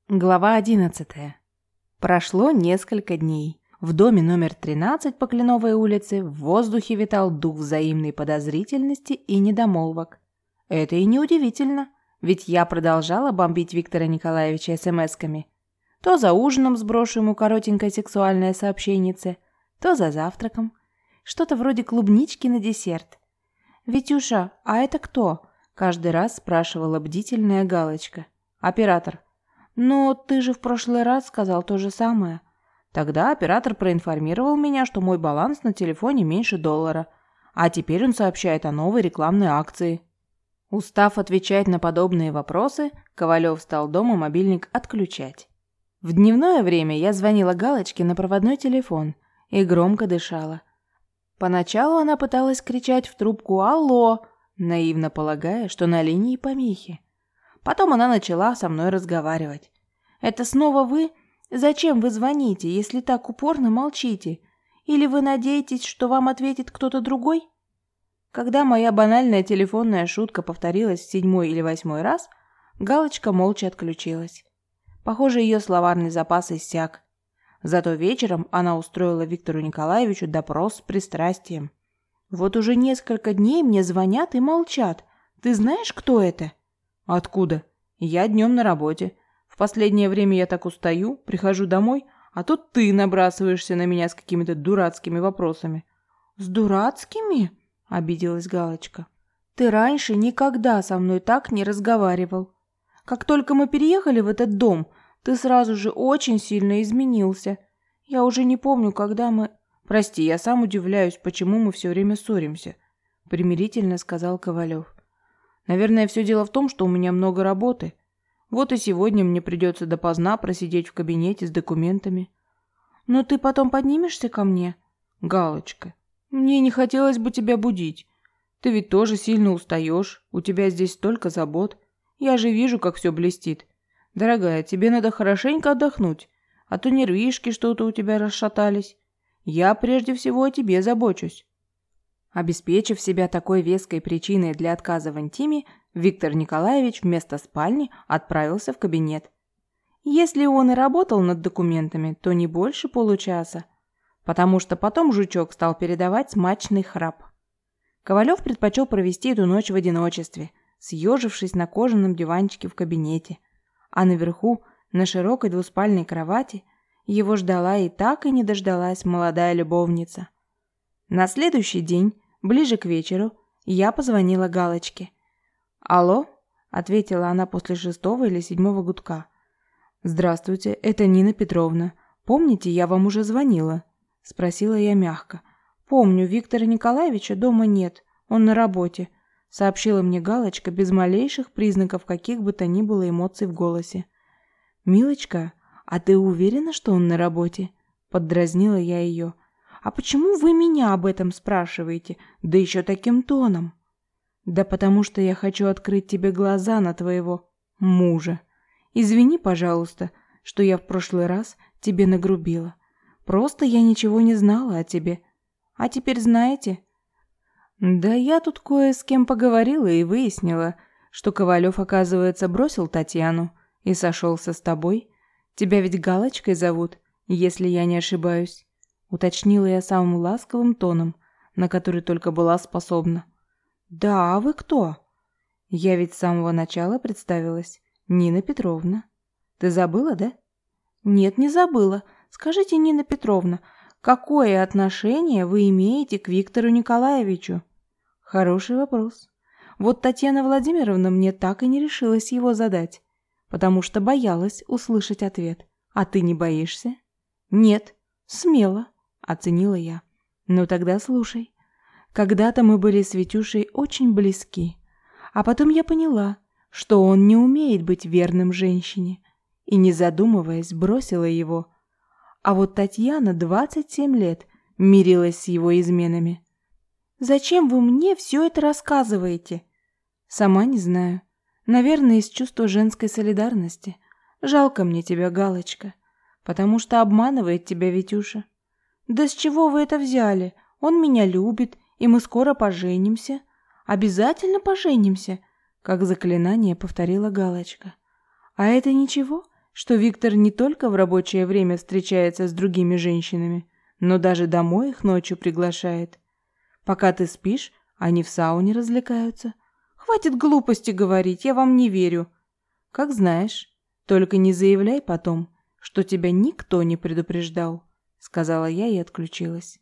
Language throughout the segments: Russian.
Глава 11. Прошло несколько дней. В доме номер 13 по Кленовой улице в воздухе витал дух взаимной подозрительности и недомолвок. Это и неудивительно, ведь я продолжала бомбить Виктора Николаевича смс-ками. То за ужином сброшу ему коротенькое сексуальное сообщенице, то за завтраком. Что-то вроде клубнички на десерт. «Витюша, а это кто?» – каждый раз спрашивала бдительная Галочка. «Оператор». «Но ты же в прошлый раз сказал то же самое». Тогда оператор проинформировал меня, что мой баланс на телефоне меньше $1, а теперь он сообщает о новой рекламной акции. Устав отвечать на подобные вопросы, Ковалев стал дома мобильник отключать. В дневное время я звонила Галочке на проводной телефон и громко дышала. Поначалу она пыталась кричать в трубку «Алло!», наивно полагая, что на линии помехи. Потом она начала со мной разговаривать. «Это снова вы? Зачем вы звоните, если так упорно молчите? Или вы надеетесь, что вам ответит кто-то другой?» Когда моя банальная телефонная шутка повторилась в 7-й или 8-й раз, Галочка молча отключилась. Похоже, ее словарный запас иссяк. Зато вечером она устроила Виктору Николаевичу допрос с пристрастием. «Вот уже несколько дней мне звонят и молчат. Ты знаешь, кто это?» «Откуда? Я днем на работе. В последнее время я так устаю, прихожу домой, а тут ты набрасываешься на меня с какими-то дурацкими вопросами». «С дурацкими?» – обиделась Галочка. «Ты раньше никогда со мной так не разговаривал. Как только мы переехали в этот дом, ты сразу же очень сильно изменился. Я уже не помню, когда мы...» «Прости, я сам удивляюсь, почему мы все время ссоримся», – примирительно сказал Ковалев. «Наверное, все дело в том, что у меня много работы. Вот и сегодня мне придется допоздна просидеть в кабинете с документами». «Но ты потом поднимешься ко мне?» «Галочка, мне не хотелось бы тебя будить. Ты ведь тоже сильно устаешь, у тебя здесь столько забот. Я же вижу, как все блестит. Дорогая, тебе надо хорошенько отдохнуть, а то нервишки что-то у тебя расшатались. Я прежде всего о тебе забочусь». Обеспечив себя такой веской причиной для отказа в интиме, Виктор Николаевич вместо спальни отправился в кабинет. Если он и работал над документами, то не больше получаса, потому что потом жучок стал передавать смачный храп. Ковалев предпочел провести эту ночь в одиночестве, съежившись на кожаном диванчике в кабинете, а наверху, на широкой двуспальной кровати, его ждала и так и не дождалась молодая любовница. На следующий день, ближе к вечеру, я позвонила Галочке. «Алло?» – ответила она после 6-го или 7-го гудка. «Здравствуйте, это Нина Петровна. Помните, я вам уже звонила?» – спросила я мягко. «Помню, Виктора Николаевича дома нет, он на работе», – сообщила мне Галочка без малейших признаков каких бы то ни было эмоций в голосе. «Милочка, а ты уверена, что он на работе?» – поддразнила я ее. «А почему вы меня об этом спрашиваете, да еще таким тоном?» «Да потому что я хочу открыть тебе глаза на твоего мужа. Извини, пожалуйста, что я в прошлый раз тебе нагрубила. Просто я ничего не знала о тебе. А теперь знаете?» «Да я тут кое с кем поговорила и выяснила, что Ковалев, оказывается, бросил Татьяну и сошелся с тобой. Тебя ведь Галочкой зовут, если я не ошибаюсь», уточнила я самым ласковым тоном, на который только была способна. «Да, а вы кто?» «Я ведь с самого начала представилась. Нина Петровна. Ты забыла, да?» «Нет, не забыла. Скажите, Нина Петровна, какое отношение вы имеете к Виктору Николаевичу?» «Хороший вопрос. Вот Татьяна Владимировна мне так и не решилась его задать, потому что боялась услышать ответ. А ты не боишься?» «Нет, смело», — оценила я. «Ну тогда слушай. Когда-то мы были с Витюшей очень близки, а потом я поняла, что он не умеет быть верным женщине, и, не задумываясь, бросила его. А вот Татьяна 27 лет мирилась с его изменами. Зачем вы мне все это рассказываете?» «Сама не знаю. Наверное, из чувства женской солидарности. Жалко мне тебя, Галочка, потому что обманывает тебя Витюша». «Да с чего вы это взяли? Он меня любит, и мы скоро поженимся. Обязательно поженимся», как заклинание повторила Галочка. «А это ничего, что Виктор не только в рабочее время встречается с другими женщинами, но даже домой их ночью приглашает. Пока ты спишь, они в сауне развлекаются. Хватит глупости говорить, я вам не верю. Как знаешь, только не заявляй потом, что тебя никто не предупреждал, сказала я и отключилась.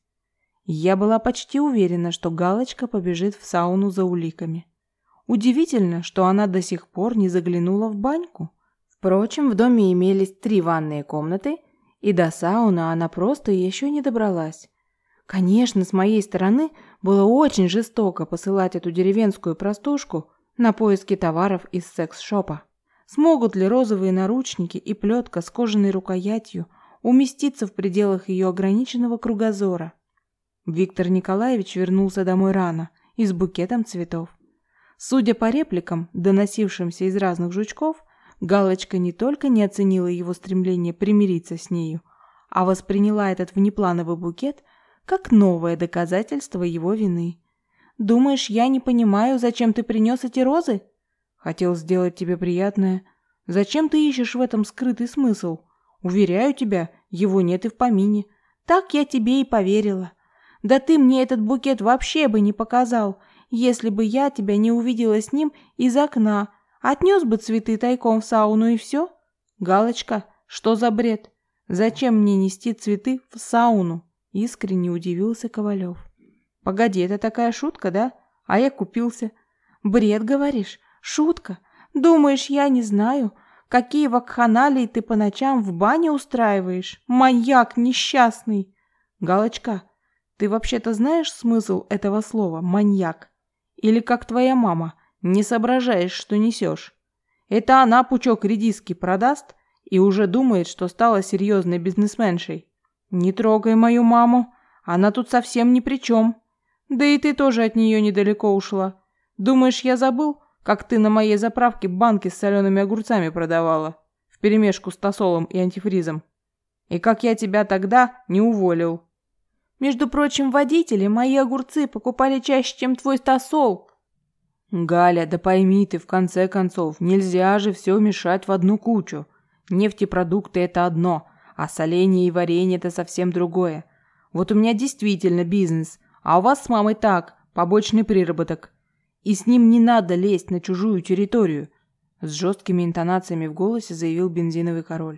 Я была почти уверена, что Галочка побежит в сауну за уликами. Удивительно, что она до сих пор не заглянула в баньку. Впрочем, в доме имелись 3 ванные комнаты, и до сауны она просто еще не добралась. Конечно, с моей стороны было очень жестоко посылать эту деревенскую простушку на поиски товаров из секс-шопа. Смогут ли розовые наручники и плетка с кожаной рукоятью уместиться в пределах ее ограниченного кругозора? Виктор Николаевич вернулся домой рано и с букетом цветов. Судя по репликам, доносившимся из разных жучков, Галочка не только не оценила его стремление примириться с нею, а восприняла этот внеплановый букет как новое доказательство его вины. «Думаешь, я не понимаю, зачем ты принес эти розы?» «Хотел сделать тебе приятное. Зачем ты ищешь в этом скрытый смысл? Уверяю тебя, его нет и в помине». «Так я тебе и поверила. Да ты мне этот букет вообще бы не показал, если бы я тебя не увидела с ним из окна. Отнес бы цветы тайком в сауну и все. Галочка, что за бред? Зачем мне нести цветы в сауну?» Искренне удивился Ковалев. «Погоди, это такая шутка, да? А я купился». «Бред, говоришь? Шутка? Думаешь, я не знаю, какие вакханалии ты по ночам в бане устраиваешь? Маньяк несчастный!» «Галочка, ты вообще-то знаешь смысл этого слова «маньяк»? Или как твоя мама, не соображаешь, что несешь? Это она пучок редиски продаст и уже думает, что стала серьезной бизнесменшей. Не трогай мою маму, она тут совсем ни при чем. Да и ты тоже от нее недалеко ушла. Думаешь, я забыл, как ты на моей заправке банки с солеными огурцами продавала, вперемешку с тосолом и антифризом? И как я тебя тогда не уволил?» «Между прочим, водители мои огурцы покупали чаще, чем твой тосол». «Галя, да пойми ты, в конце концов, нельзя же все мешать в одну кучу. Нефтепродукты – это одно, а соленье и варенье – это совсем другое. Вот у меня действительно бизнес, а у вас с мамой так, побочный приработок. И с ним не надо лезть на чужую территорию», – с жесткими интонациями в голосе заявил бензиновый король.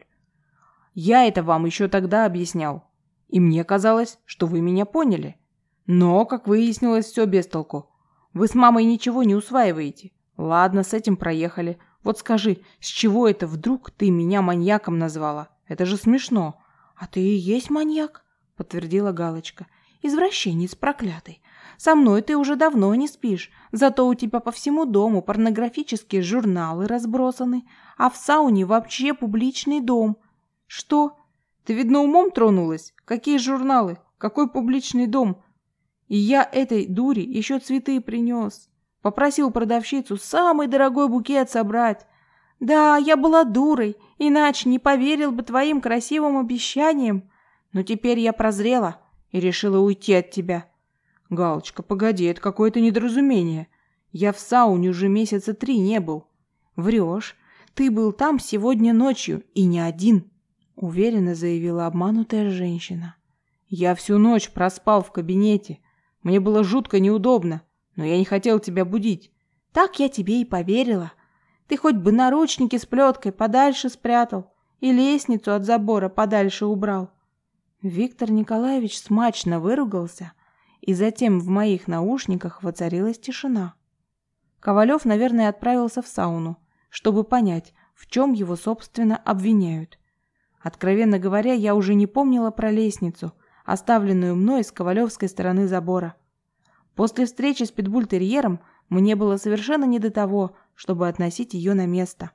«Я это вам еще тогда объяснял, и мне казалось, что вы меня поняли. Но, как выяснилось, все без толку. Вы с мамой ничего не усваиваете. Ладно, с этим проехали. Вот скажи, с чего это вдруг ты меня маньяком назвала? Это же смешно». «А ты и есть маньяк», — подтвердила Галочка. «Извращенец проклятый. Со мной ты уже давно не спишь, зато у тебя по всему дому порнографические журналы разбросаны, а в сауне вообще публичный дом». «Что? Ты, видно, умом тронулась? Какие журналы? Какой публичный дом? И я этой дури еще цветы принес. Попросил продавщицу самый дорогой букет собрать. Да, я была дурой, иначе не поверил бы твоим красивым обещаниям. Но теперь я прозрела и решила уйти от тебя». «Галочка, погоди, это какое-то недоразумение. Я в сауне уже месяца 3 не был». «Врешь. Ты был там сегодня ночью и не один», — уверенно заявила обманутая женщина. «Я всю ночь проспал в кабинете. Мне было жутко неудобно, но я не хотел тебя будить». «Так я тебе и поверила. Ты хоть бы наручники с плеткой подальше спрятал и лестницу от забора подальше убрал». Виктор Николаевич смачно выругался, и затем в моих наушниках воцарилась тишина. Ковалев, наверное, отправился в сауну, чтобы понять, в чем его, собственно, обвиняют. Откровенно говоря, я уже не помнила про лестницу, оставленную мной с ковалевской стороны забора. После встречи с питбуль-терьером мне было совершенно не до того, чтобы относить ее на место.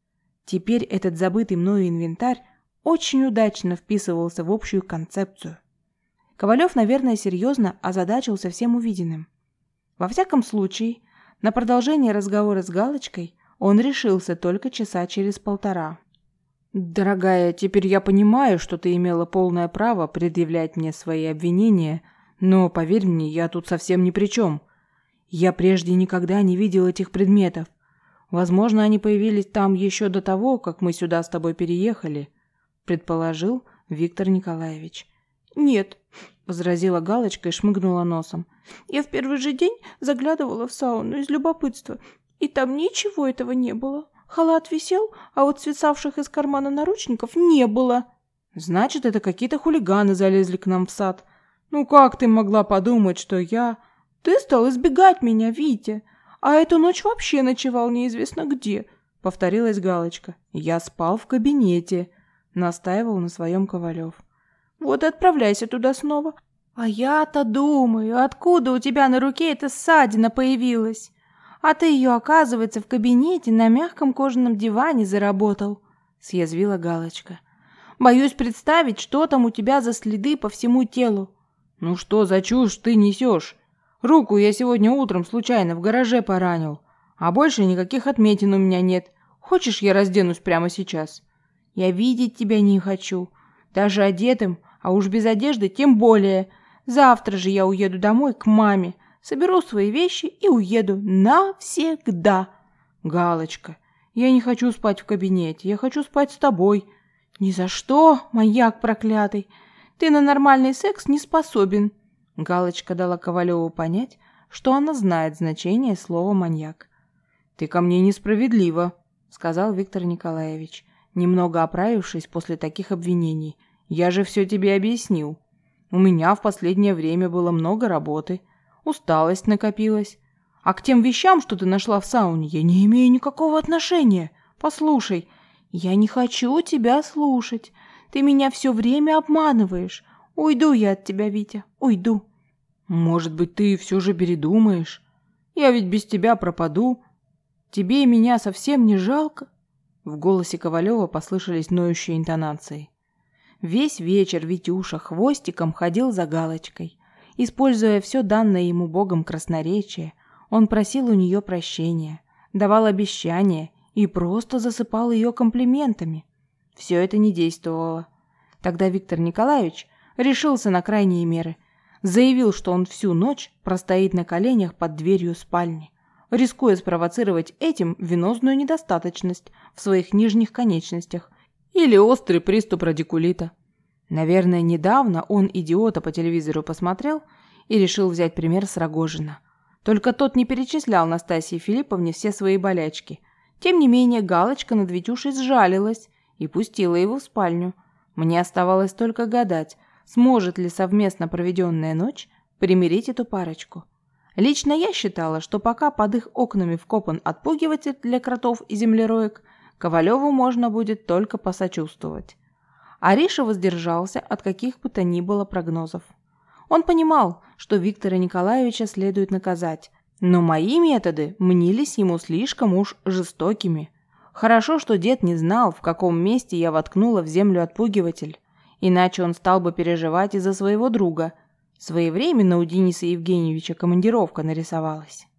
Теперь этот забытый мною инвентарь очень удачно вписывался в общую концепцию. Ковалев, наверное, серьезно озадачился всем увиденным. Во всяком случае, на продолжение разговора с Галочкой он решился только часа через 1,5. «Дорогая, теперь я понимаю, что ты имела полное право предъявлять мне свои обвинения, но, поверь мне, я тут совсем ни при чем. Я прежде никогда не видел этих предметов. Возможно, они появились там еще до того, как мы сюда с тобой переехали, предположил Виктор Николаевич. Нет, возразила Галочка и шмыгнула носом. Я в первый же день заглядывала в сауну из любопытства, и там ничего этого не было. Халат висел, а вот свисавших из кармана наручников не было. Значит, это какие-то хулиганы залезли к нам в сад. Ну как ты могла подумать, что я... Ты стал избегать меня, Витя. А эту ночь вообще ночевал неизвестно где, повторилась Галочка. Я спал в кабинете, настаивал на своем Ковалев. Вот и отправляйся туда снова. А я-то думаю, откуда у тебя на руке эта ссадина появилась? А ты ее, оказывается, в кабинете на мягком кожаном диване заработал, съязвила Галочка. Боюсь представить, что там у тебя за следы по всему телу. Ну что за чушь ты несешь? Руку я сегодня утром случайно в гараже поранил, а больше никаких отметин у меня нет. Хочешь, я разденусь прямо сейчас? Я видеть тебя не хочу, даже одетым, а уж без одежды тем более. Завтра же я уеду домой к маме, соберу свои вещи и уеду навсегда. Галочка, я не хочу спать в кабинете, я хочу спать с тобой. Ни за что, маньяк проклятый, ты на нормальный секс не способен. Галочка дала Ковалеву понять, что она знает значение слова «маньяк». «Ты ко мне несправедлива», — сказал Виктор Николаевич, немного оправившись после таких обвинений. «Я же все тебе объяснил. У меня в последнее время было много работы, усталость накопилась. А к тем вещам, что ты нашла в сауне, я не имею никакого отношения. Послушай, я не хочу тебя слушать. Ты меня все время обманываешь. Уйду я от тебя, Витя, уйду». «Может быть, ты все же передумаешь? Я ведь без тебя пропаду. Тебе и меня совсем не жалко?» В голосе Ковалева послышались ноющие интонации. Весь вечер Витюша хвостиком ходил за Галочкой. Используя все данное ему Богом красноречие, он просил у нее прощения, давал обещания и просто засыпал ее комплиментами. Все это не действовало. Тогда Виктор Николаевич решился на крайние меры. Заявил, что он всю ночь простоит на коленях под дверью спальни, рискуя спровоцировать этим венозную недостаточность в своих нижних конечностях или острый приступ радикулита. Наверное, недавно он идиота по телевизору посмотрел и решил взять пример с Рогожина. Только тот не перечислял Настасье Филипповне все свои болячки. Тем не менее, Галочка над Витюшей сжалилась и пустила его в спальню. Мне оставалось только гадать, сможет ли совместно проведенная ночь примирить эту парочку. Лично я считала, что пока под их окнами вкопан отпугиватель для кротов и землероек, Ковалеву можно будет только посочувствовать. Ариша воздержался от каких бы то ни было прогнозов. Он понимал, что Виктора Николаевича следует наказать, но мои методы мнились ему слишком уж жестокими. Хорошо, что дед не знал, в каком месте я воткнула в землю отпугиватель, иначе он стал бы переживать из-за своего друга. Своевременно у Дениса Евгеньевича командировка нарисовалась.